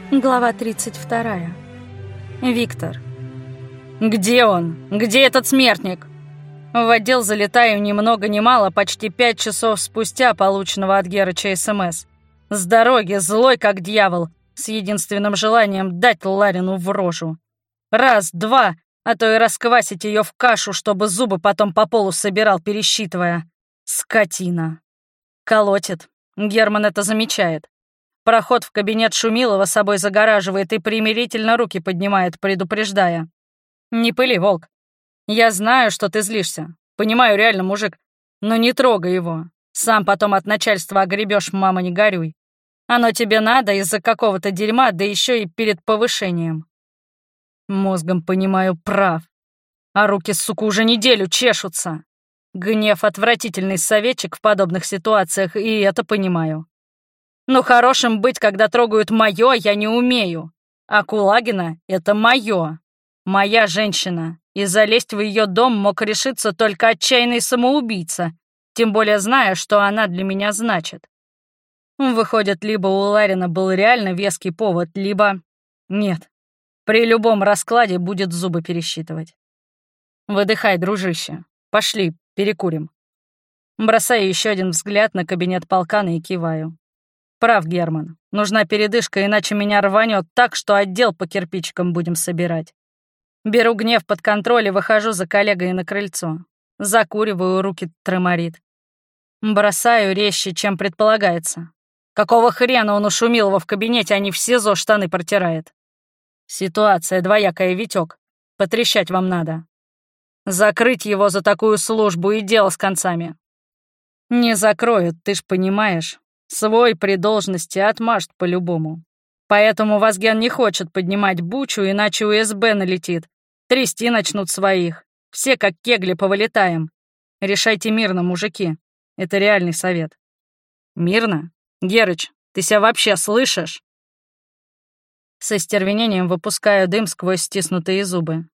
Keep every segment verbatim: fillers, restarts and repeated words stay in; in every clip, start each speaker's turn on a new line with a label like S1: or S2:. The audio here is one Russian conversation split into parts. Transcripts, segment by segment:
S1: Глава тридцать вторая. Виктор.
S2: «Где он? Где этот смертник?» В отдел залетаю ни много ни мало, почти пять часов спустя полученного от Герыча СМС. С дороги, злой как дьявол, с единственным желанием дать Ларину в рожу. Раз, два, а то и расквасить ее в кашу, чтобы зубы потом по полу собирал, пересчитывая. Скотина. Колотит. Герман это замечает. Проход в кабинет Шумилова собой загораживает и примирительно руки поднимает, предупреждая. «Не пыли, волк. Я знаю, что ты злишься. Понимаю, реально, мужик. Но не трогай его. Сам потом от начальства огребешь, мама, не горюй. Оно тебе надо из-за какого-то дерьма, да еще и перед повышением». Мозгом понимаю, прав. А руки, сука, уже неделю чешутся. Гнев — отвратительный советчик в подобных ситуациях, и это понимаю. Но хорошим быть, когда трогают моё, я не умею. А Кулагина — это моё. Моя женщина. И залезть в её дом мог решиться только отчаянный самоубийца, тем более зная, что она для меня значит. Выходит, либо у Ларина был реально веский повод, либо... Нет. При любом раскладе будет зубы пересчитывать. Выдыхай, дружище. Пошли, перекурим. Бросаю еще один взгляд на кабинет полкана и киваю. Прав, Герман. Нужна передышка, иначе меня рванет так, что отдел по кирпичикам будем собирать. Беру гнев под контроль и выхожу за коллегой на крыльцо. Закуриваю, руки треморит. Бросаю резче, чем предполагается. Какого хрена он у Шумилова в кабинете, а не в СИЗО штаны протирает? Ситуация двоякая, Витёк. Потрещать вам надо. Закрыть его за такую службу и дело с концами. Не закроют, ты ж понимаешь. Свой при должности отмажет по-любому. Поэтому Вазген не хочет поднимать бучу, иначе У С Б налетит. Трясти начнут своих. Все как кегли повылетаем. Решайте мирно, мужики. Это реальный совет. Мирно? Герыч, ты себя вообще слышишь? Со стервенением выпускаю дым сквозь стиснутые зубы.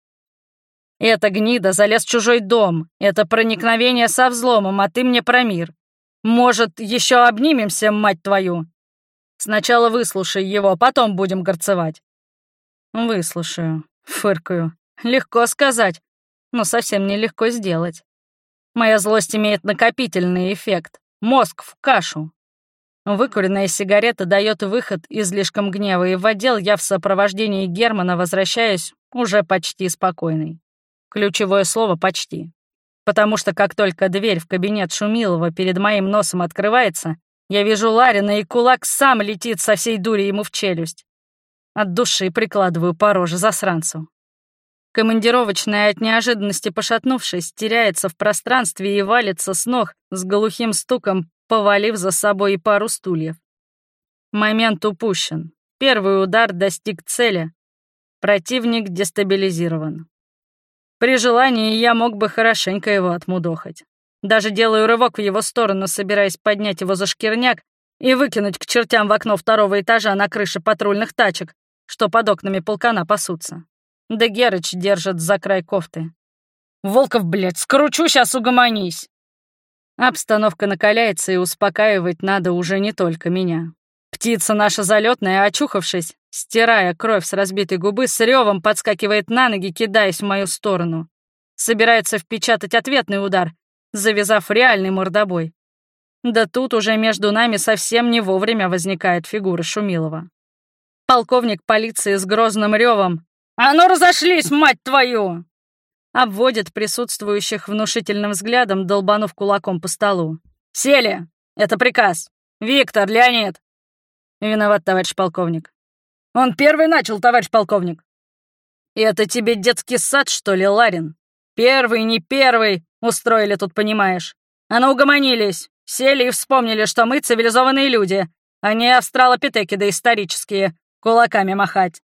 S2: Это гнида залез в чужой дом. Это проникновение со взломом, а ты мне про мир. Может, еще обнимемся, мать твою? Сначала выслушай его, потом будем горцевать. Выслушаю, фыркаю. Легко сказать, но совсем нелегко сделать. Моя злость имеет накопительный эффект. Мозг в кашу. Выкуренная сигарета дает выход излишком гнева, и в отдел я в сопровождении Германа возвращаюсь уже почти спокойный. Ключевое слово «почти». Потому что как только дверь в кабинет Шумилова перед моим носом открывается, я вижу Ларина, и кулак сам летит со всей дури ему в челюсть. От души прикладываю по роже засранцу. Командировочная от неожиданности пошатнувшись, теряется в пространстве и валится с ног с глухим стуком, повалив за собой и пару стульев. Момент упущен. Первый удар достиг цели. Противник дестабилизирован. При желании я мог бы хорошенько его отмудохать. Даже делаю рывок в его сторону, собираясь поднять его за шкирняк и выкинуть к чертям в окно второго этажа на крыше патрульных тачек, что под окнами полкана пасутся. Да Герыч держит за край кофты. «Волков, блядь, скручу, сейчас угомонись!» Обстановка накаляется, и успокаивать надо уже не только меня. Птица наша залетная, очухавшись, стирая кровь с разбитой губы, с ревом подскакивает на ноги, кидаясь в мою сторону. Собирается впечатать ответный удар, завязав реальный мордобой. Да тут уже между нами совсем не вовремя возникает фигура Шумилова. Полковник полиции с грозным ревом «А ну разошлись, мать твою!» обводит присутствующих внушительным взглядом, долбанув кулаком по столу. «Сели! Это приказ! Виктор, Леонид!» «Виноват, товарищ полковник». «Он первый начал, товарищ полковник». «Это тебе детский сад, что ли, Ларин? Первый, не первый, устроили тут, понимаешь. А ну угомонились, сели и вспомнили, что мы цивилизованные люди, а не австралопитеки доисторические, кулаками махать».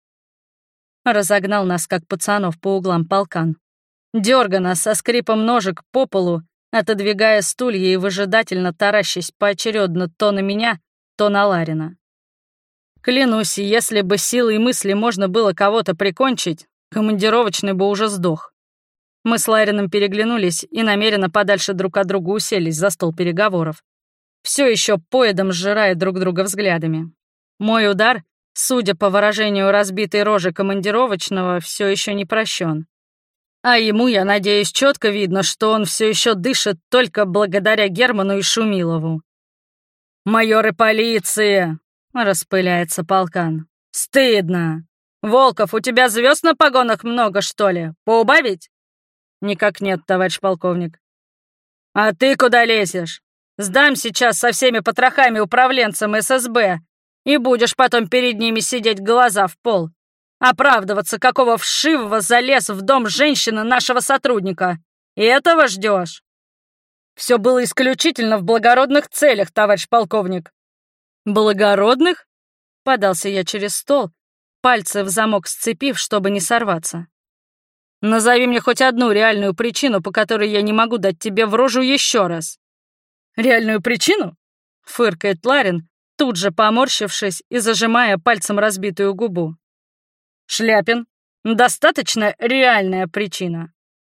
S2: Разогнал нас, как пацанов, по углам полкан. Дёрганно, со скрипом ножек по полу, отодвигая стулья и выжидательно таращась поочередно то на меня, то на Ларина. Клянусь, если бы силой мысли можно было кого-то прикончить, командировочный бы уже сдох. Мы с Ларином переглянулись и намеренно подальше друг от друга уселись за стол переговоров. Все еще поедом сжирая друг друга взглядами. Мой удар судя по выражению разбитой рожи командировочного, все еще не прощен. А ему, я надеюсь, четко видно, что он все еще дышит только благодаря Герману и Шумилову. «Майоры полиции!» — распыляется полкан. «Стыдно! Волков, у тебя звезд на погонах много, что ли? Поубавить?» «Никак нет, товарищ полковник». «А ты куда лезешь? Сдам сейчас со всеми потрохами управленцам эс эс бэ, и будешь потом перед ними сидеть глаза в пол. Оправдываться, какого вшивого залез в дом женщины нашего сотрудника. И этого ждешь?» «Все было исключительно в благородных целях, товарищ полковник». «Благородных?» — подался я через стол, пальцы в замок сцепив, чтобы не сорваться. «Назови мне хоть одну реальную причину, по которой я не могу дать тебе в рожу еще раз». «Реальную причину?» — фыркает Ларин, тут же поморщившись и зажимая пальцем разбитую губу. «Шляпин, достаточно реальная причина».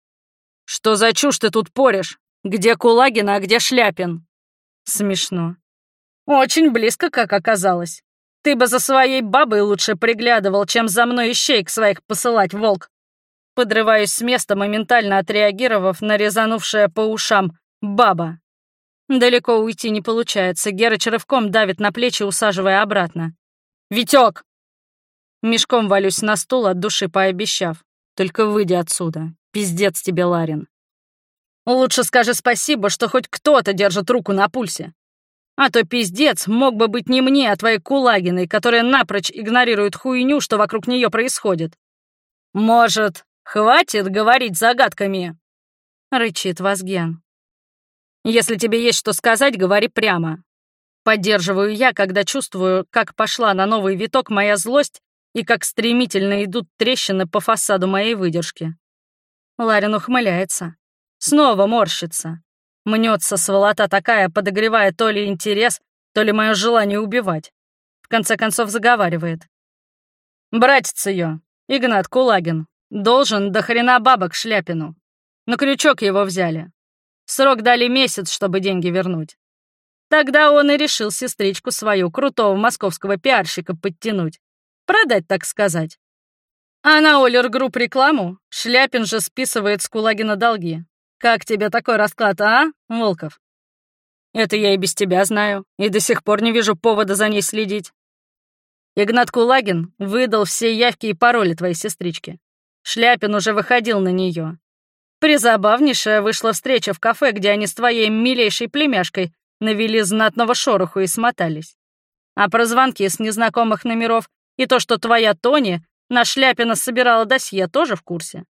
S2: «Что за чушь ты тут порешь? Где Кулагин, а где Шляпин?» Смешно. «Очень близко, как оказалось. Ты бы за своей бабой лучше приглядывал, чем за мной ищейк своих посылать, волк». Подрываюсь с места, моментально отреагировав на резанувшее по ушам «баба». Далеко уйти не получается, Герыч рывком давит на плечи, усаживая обратно. «Витёк!» Мешком валюсь на стул, от души пообещав. «Только выйди отсюда. Пиздец тебе, Ларин. Лучше скажи спасибо, что хоть кто-то держит руку на пульсе. А то пиздец мог бы быть не мне, а твоей Кулагиной, которая напрочь игнорирует хуйню, что вокруг нее происходит. Может, хватит говорить загадками?» — рычит Вазген. «Если тебе есть что сказать, говори прямо». Поддерживаю я, когда чувствую, как пошла на новый виток моя злость и как стремительно идут трещины по фасаду моей выдержки. Ларин ухмыляется. Снова морщится. Мнется сволота такая, подогревая то ли интерес, то ли мое желание убивать. В конце концов заговаривает. «Братец ее, Игнат Кулагин, должен до хрена бабок Шляпину. На крючок его взяли. Срок дали месяц, чтобы деньги вернуть. Тогда он и решил сестричку свою, крутого московского пиарщика, подтянуть. Продать, так сказать. А на Олер Групп рекламу Шляпин же списывает с Кулагина долги. Как тебе такой расклад, а, Волков?» «Это я и без тебя знаю, и до сих пор не вижу повода за ней следить. Игнат Кулагин выдал все явки и пароли твоей сестрички. Шляпин уже выходил на нее. Призабавнейшая вышла встреча в кафе, где они с твоей милейшей племяшкой навели знатного шороху и смотались. А про звонки с незнакомых номеров и то, что твоя Тони на Шляпина собирала досье, тоже в курсе.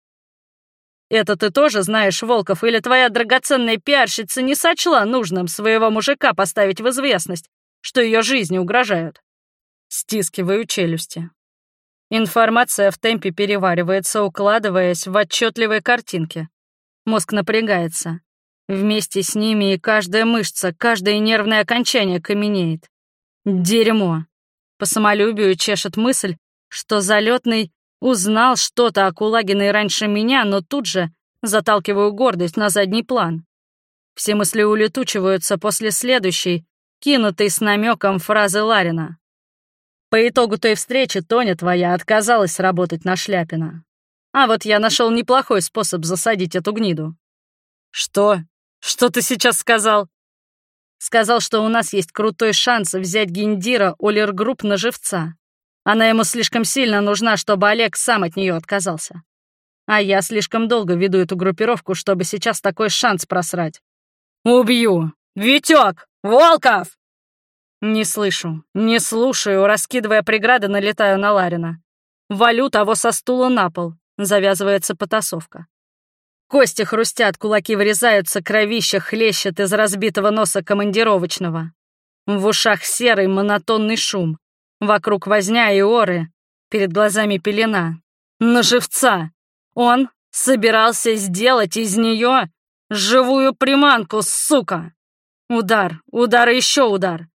S2: Это ты тоже знаешь, Волков, или твоя драгоценная пиарщица не сочла нужным своего мужика поставить в известность, что ее жизни угрожают?» Стискиваю челюсти. Информация в темпе переваривается, укладываясь в отчетливые картинки. Мозг напрягается. Вместе с ними и каждая мышца, каждое нервное окончание каменеет. Дерьмо. По самолюбию чешет мысль, что залетный узнал что-то о Кулагиной раньше меня, но тут же заталкиваю гордость на задний план. Все мысли улетучиваются после следующей, кинутой с намеком фразы Ларина. «По итогу той встречи Тоня твоя отказалась работать на Шляпина. А вот я нашел неплохой способ засадить эту гниду». «Что? Что ты сейчас сказал?» «Сказал, что у нас есть крутой шанс взять гендира Олер Групп на живца. Она ему слишком сильно нужна, чтобы Олег сам от нее отказался. А я слишком долго веду эту группировку, чтобы сейчас такой шанс просрать». «Убью! Витёк! Волков!» Не слышу, не слушаю, раскидывая преграды, налетаю на Ларина. Валю того со стула на пол. Завязывается потасовка. Кости хрустят, кулаки вырезаются, кровища хлещет из разбитого носа командировочного. В ушах серый монотонный шум. Вокруг возня и оры. Перед глазами пелена. На живца! Он собирался сделать из нее живую приманку, сука! Удар, удар и еще удар.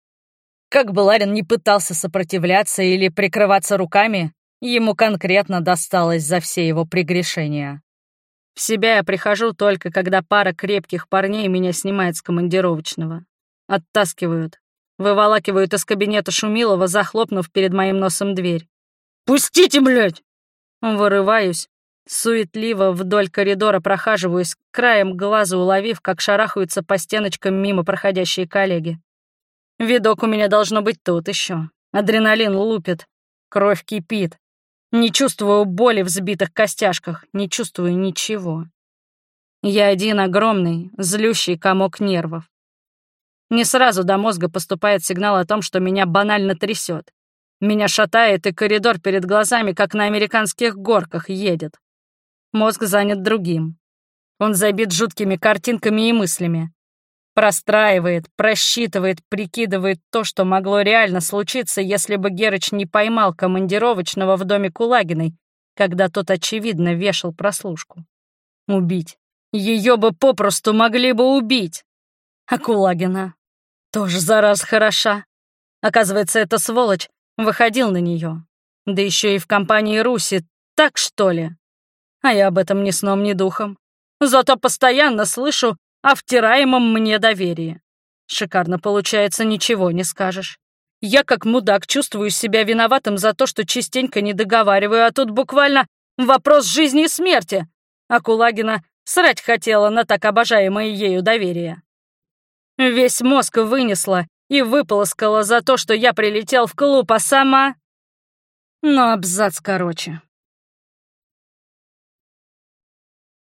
S2: Как бы Ларин не пытался сопротивляться или прикрываться руками, ему конкретно досталось за все его прегрешения. В себя я прихожу только, когда пара крепких парней меня снимает с командировочного. Оттаскивают. Выволакивают из кабинета Шумилова, захлопнув перед моим носом дверь. «Пустите, блядь!» Вырываюсь, суетливо вдоль коридора прохаживаюсь, краем глаза уловив, как шарахаются по стеночкам мимо проходящие коллеги. Видок у меня должно быть тут еще. Адреналин лупит, кровь кипит. Не чувствую боли в сбитых костяшках, не чувствую ничего. Я один огромный, злющий комок нервов. Не сразу до мозга поступает сигнал о том, что меня банально трясет. Меня шатает, и коридор перед глазами, как на американских горках, едет. Мозг занят другим. Он забит жуткими картинками и мыслями. Простраивает, просчитывает, прикидывает то, что могло реально случиться, если бы Герыч не поймал командировочного в доме Кулагиной, когда тот, очевидно, вешал прослушку. Убить. Ее бы попросту могли бы убить. А Кулагина тоже, зараз, хороша. Оказывается, эта сволочь выходил на нее. Да еще и в компании Руси. Так, что ли? А я об этом ни сном, ни духом. Зато постоянно слышу о втираемом мне доверии. Шикарно получается, ничего не скажешь. Я как мудак чувствую себя виноватым за то, что частенько не договариваю, а тут буквально вопрос жизни и смерти. А Кулагина срать хотела на так обожаемое ею доверие. Весь мозг вынесла и выполоскала за то, что я прилетел в клуб, а сама... Ну, абзац короче.